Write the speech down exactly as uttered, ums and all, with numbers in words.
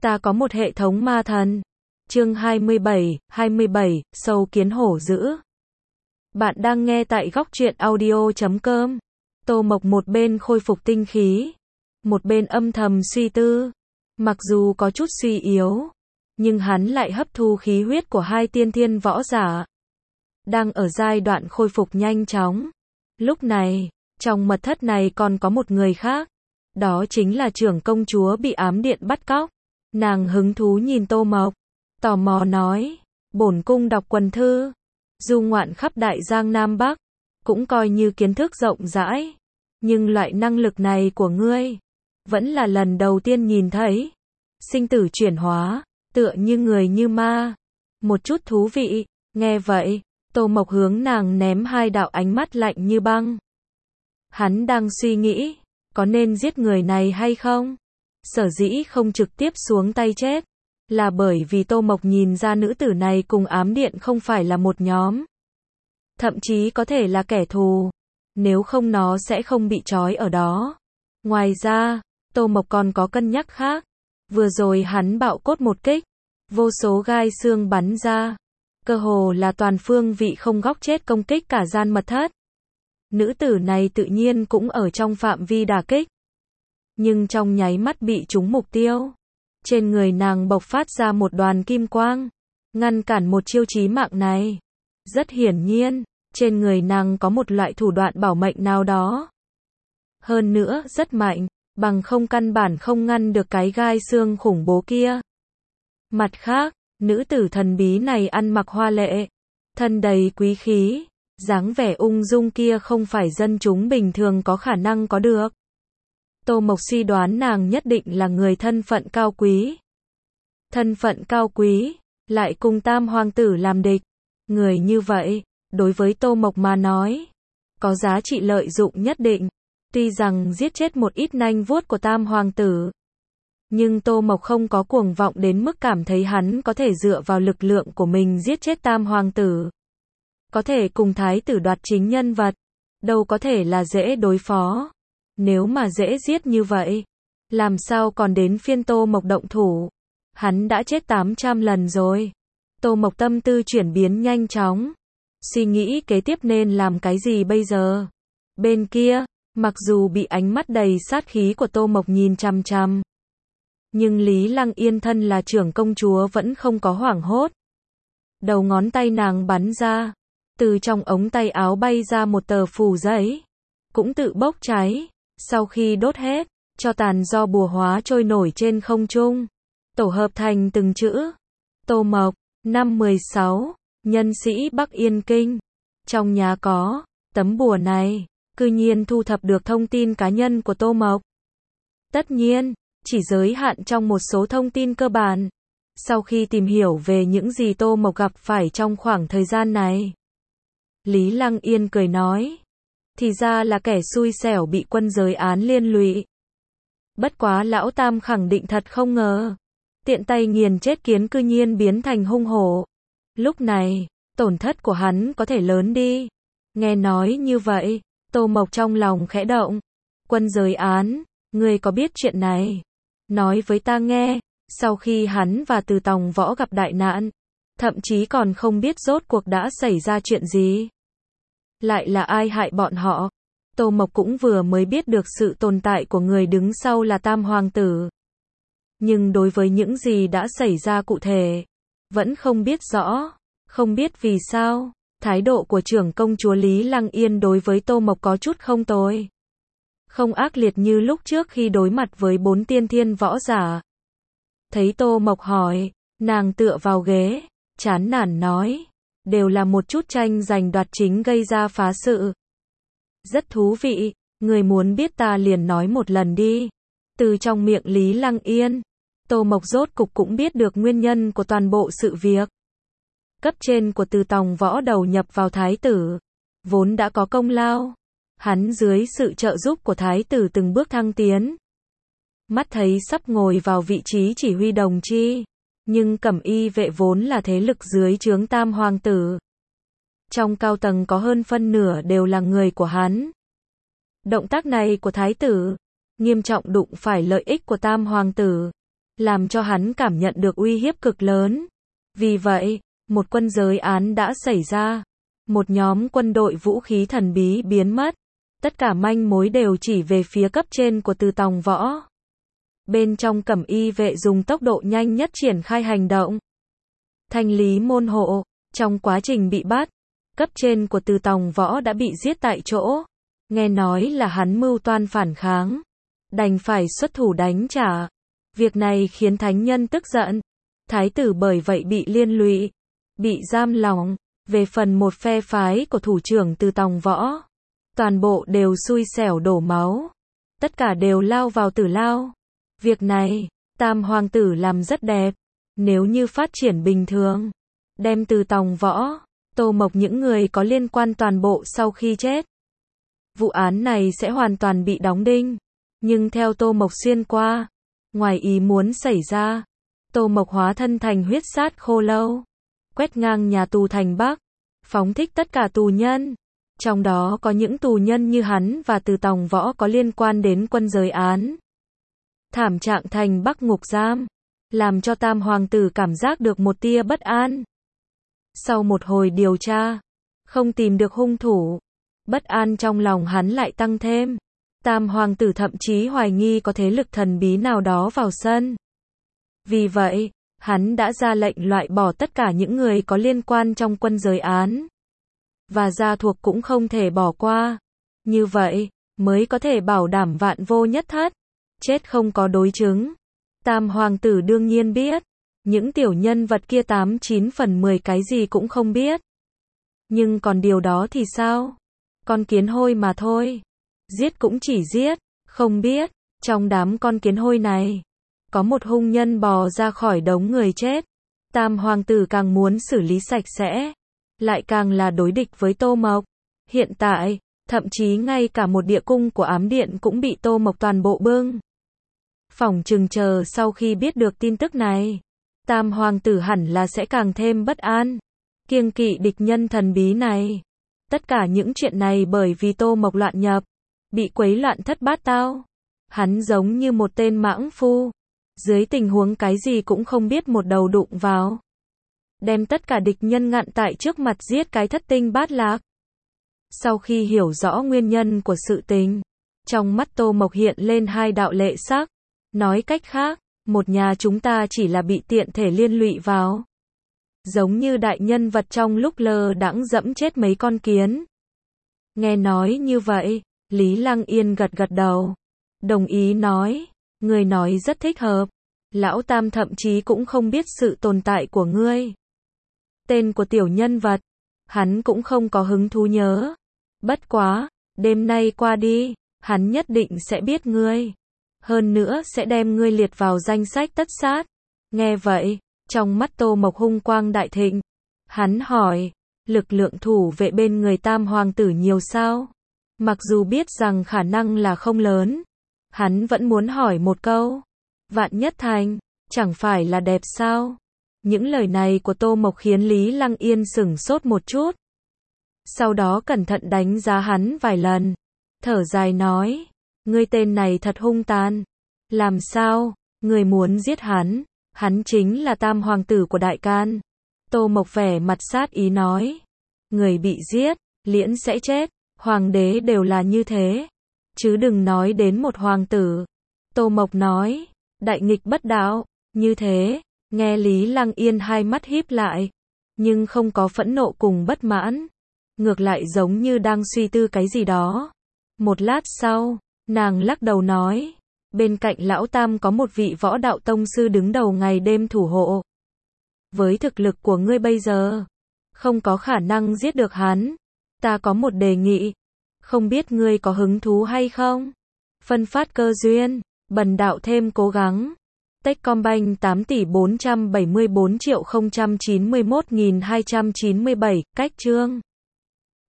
Ta có một hệ thống ma thần. Chương hai mươi bảy, hai mươi bảy, sâu kiến hổ dữ. Bạn đang nghe tại góc truyện audio chấm com. Tô Mộc một bên khôi phục tinh khí, một bên âm thầm suy tư. Mặc dù có chút suy yếu, nhưng hắn lại hấp thu khí huyết của hai tiên thiên võ giả. Đang ở giai đoạn khôi phục nhanh chóng. Lúc này, trong mật thất này còn có một người khác. Đó chính là trưởng công chúa bị ám điện bắt cóc. Nàng hứng thú nhìn Tô Mộc, tò mò nói, bổn cung đọc quần thư, du ngoạn khắp Đại Giang Nam Bắc, cũng coi như kiến thức rộng rãi, nhưng loại năng lực này của ngươi, vẫn là lần đầu tiên nhìn thấy. Sinh tử chuyển hóa, tựa như người như ma, một chút thú vị. Nghe vậy, Tô Mộc hướng nàng ném hai đạo ánh mắt lạnh như băng. Hắn đang suy nghĩ, có nên giết người này hay không? Sở dĩ không trực tiếp xuống tay chết, là bởi vì Tô Mộc nhìn ra nữ tử này cùng ám điện không phải là một nhóm. Thậm chí có thể là kẻ thù. Nếu không nó sẽ không bị trói ở đó. Ngoài ra, Tô Mộc còn có cân nhắc khác. Vừa rồi hắn bạo cốt một kích, vô số gai xương bắn ra. Cơ hồ là toàn phương vị không góc chết công kích cả gian mật thất. Nữ tử này tự nhiên cũng ở trong phạm vi đả kích. Nhưng trong nháy mắt bị trúng mục tiêu. Trên người nàng bộc phát ra một đoàn kim quang, ngăn cản một chiêu chí mạng này. Rất hiển nhiên, trên người nàng có một loại thủ đoạn bảo mệnh nào đó. Hơn nữa, rất mạnh, bằng không căn bản không ngăn được cái gai xương khủng bố kia. Mặt khác, nữ tử thần bí này ăn mặc hoa lệ, thân đầy quý khí, dáng vẻ ung dung kia không phải dân chúng bình thường có khả năng có được. Tô Mộc suy đoán nàng nhất định là người thân phận cao quý. Thân phận cao quý, lại cùng Tam Hoàng tử làm địch. Người như vậy, đối với Tô Mộc mà nói, có giá trị lợi dụng nhất định. Tuy rằng giết chết một ít nanh vuốt của Tam Hoàng tử, nhưng Tô Mộc không có cuồng vọng đến mức cảm thấy hắn có thể dựa vào lực lượng của mình giết chết Tam Hoàng tử. Có thể cùng Thái tử đoạt chính nhân vật, đâu có thể là dễ đối phó. Nếu mà dễ giết như vậy, làm sao còn đến phiên Tô Mộc động thủ? Hắn đã chết tám trăm lần rồi. Tô Mộc tâm tư chuyển biến nhanh chóng, suy nghĩ kế tiếp nên làm cái gì bây giờ. Bên kia, mặc dù bị ánh mắt đầy sát khí của Tô Mộc nhìn chằm chằm, nhưng Lý Lăng Yên thân là trưởng công chúa vẫn không có hoảng hốt. Đầu ngón tay nàng bắn ra, từ trong ống tay áo bay ra một tờ phù giấy, cũng tự bốc cháy. Sau khi đốt hết, cho tàn do bùa hóa trôi nổi trên không trung, tổ hợp thành từng chữ. Tô Mộc, năm mười sáu, nhân sĩ Bắc Yên Kinh. Trong nhà có tấm bùa này, cư nhiên thu thập được thông tin cá nhân của Tô Mộc. Tất nhiên, chỉ giới hạn trong một số thông tin cơ bản. Sau khi tìm hiểu về những gì Tô Mộc gặp phải trong khoảng thời gian này, Lý Lăng Yên cười nói, thì ra là kẻ xui xẻo bị quân giới án liên lụy. Bất quá lão Tam khẳng định thật không ngờ, tiện tay nghiền chết kiến cư nhiên biến thành hung hổ. Lúc này, tổn thất của hắn có thể lớn đi. Nghe nói như vậy, Tô Mộc trong lòng khẽ động. Quân giới án, ngươi có biết chuyện này? Nói với ta nghe. Sau khi hắn và Từ Tòng Võ gặp đại nạn, thậm chí còn không biết rốt cuộc đã xảy ra chuyện gì, lại là ai hại bọn họ. Tô Mộc cũng vừa mới biết được sự tồn tại của người đứng sau là Tam Hoàng tử. Nhưng đối với những gì đã xảy ra cụ thể, vẫn không biết rõ. Không biết vì sao, thái độ của trưởng công chúa Lý Lăng Yên đối với Tô Mộc có chút không tồi. Không ác liệt như lúc trước khi đối mặt với bốn tiên thiên võ giả. Thấy Tô Mộc hỏi, nàng tựa vào ghế, chán nản nói, đều là một chút tranh giành đoạt chính gây ra phá sự. Rất thú vị, người muốn biết ta liền nói một lần đi. Từ trong miệng Lý Lăng Yên, Tô Mộc rốt cục cũng biết được nguyên nhân của toàn bộ sự việc. Cấp trên của Từ Tòng Võ đầu nhập vào Thái tử, vốn đã có công lao. Hắn dưới sự trợ giúp của Thái tử từng bước thăng tiến. Mắt thấy sắp ngồi vào vị trí chỉ huy đồng chi. Nhưng Cẩm Y vệ vốn là thế lực dưới trướng Tam Hoàng tử. Trong cao tầng có hơn phân nửa đều là người của hắn. Động tác này của Thái tử, nghiêm trọng đụng phải lợi ích của Tam Hoàng tử. làm cho hắn cảm nhận được uy hiếp cực lớn. Vì vậy, một quân giới án đã xảy ra. Một nhóm quân đội vũ khí thần bí biến mất. Tất cả manh mối đều chỉ về phía cấp trên của Từ Tòng Võ. Bên trong cẩm y vệ dùng tốc độ nhanh nhất triển khai hành động. Thanh lý môn hộ. Trong quá trình bị bắt, cấp trên của Từ Tòng Võ đã bị giết tại chỗ. Nghe nói là hắn mưu toan phản kháng, đành phải xuất thủ đánh trả. Việc này khiến thánh nhân tức giận. Thái tử bởi vậy bị liên lụy, bị giam lỏng. Về phần một phe phái của thủ trưởng Từ Tòng Võ, toàn bộ đều xui xẻo đổ máu. Tất cả đều lao vào tử lao. Việc này, Tam hoàng tử làm rất đẹp. Nếu như phát triển bình thường, đem Từ Tòng Võ, Tô Mộc những người có liên quan toàn bộ sau khi chết, vụ án này sẽ hoàn toàn bị đóng đinh. Nhưng theo Tô Mộc xuyên qua, ngoài ý muốn xảy ra, Tô Mộc hóa thân thành huyết sát khô lâu, quét ngang nhà tù thành Bắc, phóng thích tất cả tù nhân. Trong đó có những tù nhân như hắn và Từ Tòng Võ có liên quan đến quân giới án. Thảm trạng thành Bắc ngục giam, làm cho Tam hoàng tử cảm giác được một tia bất an. Sau một hồi điều tra, không tìm được hung thủ, bất an trong lòng hắn lại tăng thêm. Tam hoàng tử thậm chí hoài nghi có thế lực thần bí nào đó vào sân. Vì vậy, hắn đã ra lệnh loại bỏ tất cả những người có liên quan trong quân giới án. Và gia thuộc cũng không thể bỏ qua. Như vậy, mới có thể bảo đảm vạn vô nhất thất. Chết không có đối chứng. Tam hoàng tử đương nhiên biết. Những tiểu nhân vật kia tám chín phần mười cái gì cũng không biết. Nhưng còn điều đó thì sao? Con kiến hôi mà thôi. Giết cũng chỉ giết, không biết. Trong đám con kiến hôi này, có một hung nhân bò ra khỏi đống người chết. Tam hoàng tử càng muốn xử lý sạch sẽ, lại càng là đối địch với Tô Mộc. Hiện tại, thậm chí ngay cả một địa cung của ám điện cũng bị Tô Mộc toàn bộ bưng. Phỏng chừng chờ sau khi biết được tin tức này, Tam hoàng tử hẳn là sẽ càng thêm bất an, kiêng kỵ địch nhân thần bí này. Tất cả những chuyện này bởi vì Tô Mộc loạn nhập, bị quấy loạn thất bát tao. Hắn giống như một tên mãng phu, dưới tình huống cái gì cũng không biết một đầu đụng vào, đem tất cả địch nhân ngăn tại trước mặt giết cái thất tinh bát lạc. Sau khi hiểu rõ nguyên nhân của sự tình, trong mắt Tô Mộc hiện lên hai đạo lệ sắc. Nói cách khác, một nhà chúng ta chỉ là bị tiện thể liên lụy vào. Giống như đại nhân vật trong lúc lơ đãng dẫm chết mấy con kiến. Nghe nói như vậy, Lý Lăng Yên gật gật đầu, đồng ý nói, người nói rất thích hợp. Lão Tam thậm chí cũng không biết sự tồn tại của ngươi. Tên của tiểu nhân vật, hắn cũng không có hứng thú nhớ. Bất quá, đêm nay qua đi, hắn nhất định sẽ biết ngươi. Hơn nữa sẽ đem ngươi liệt vào danh sách tất sát. Nghe vậy, trong mắt Tô Mộc hung quang đại thịnh. Hắn hỏi, lực lượng thủ vệ bên người Tam hoàng tử nhiều sao? Mặc dù biết rằng khả năng là không lớn, hắn vẫn muốn hỏi một câu. Vạn nhất thành, chẳng phải là đẹp sao? Những lời này của Tô Mộc khiến Lý Lăng Yên sửng sốt một chút. Sau đó cẩn thận đánh giá hắn vài lần. Thở dài nói, ngươi tên này thật hung tàn. Làm sao, ngươi muốn giết hắn? Hắn chính là Tam hoàng tử của Đại Can. Tô Mộc vẻ mặt sát ý nói, người bị giết, liễn sẽ chết. Hoàng đế đều là như thế, chứ đừng nói đến một hoàng tử. Tô Mộc nói, đại nghịch bất đạo, như thế. Nghe Lý Lăng Yên hai mắt híp lại, nhưng không có phẫn nộ cùng bất mãn, ngược lại giống như đang suy tư cái gì đó. Một lát sau, nàng lắc đầu nói, bên cạnh lão Tam có một vị võ đạo tông sư đứng đầu ngày đêm thủ hộ. Với thực lực của ngươi bây giờ, không có khả năng giết được hắn. Ta có một đề nghị, không biết ngươi có hứng thú hay không? Phân phát cơ duyên, bần đạo thêm cố gắng. Techcombank tám tỷ bốn trăm bảy mươi bốn triệu không trăm chín mươi mốt nghìn hai trăm chín mươi bảy, cách chương.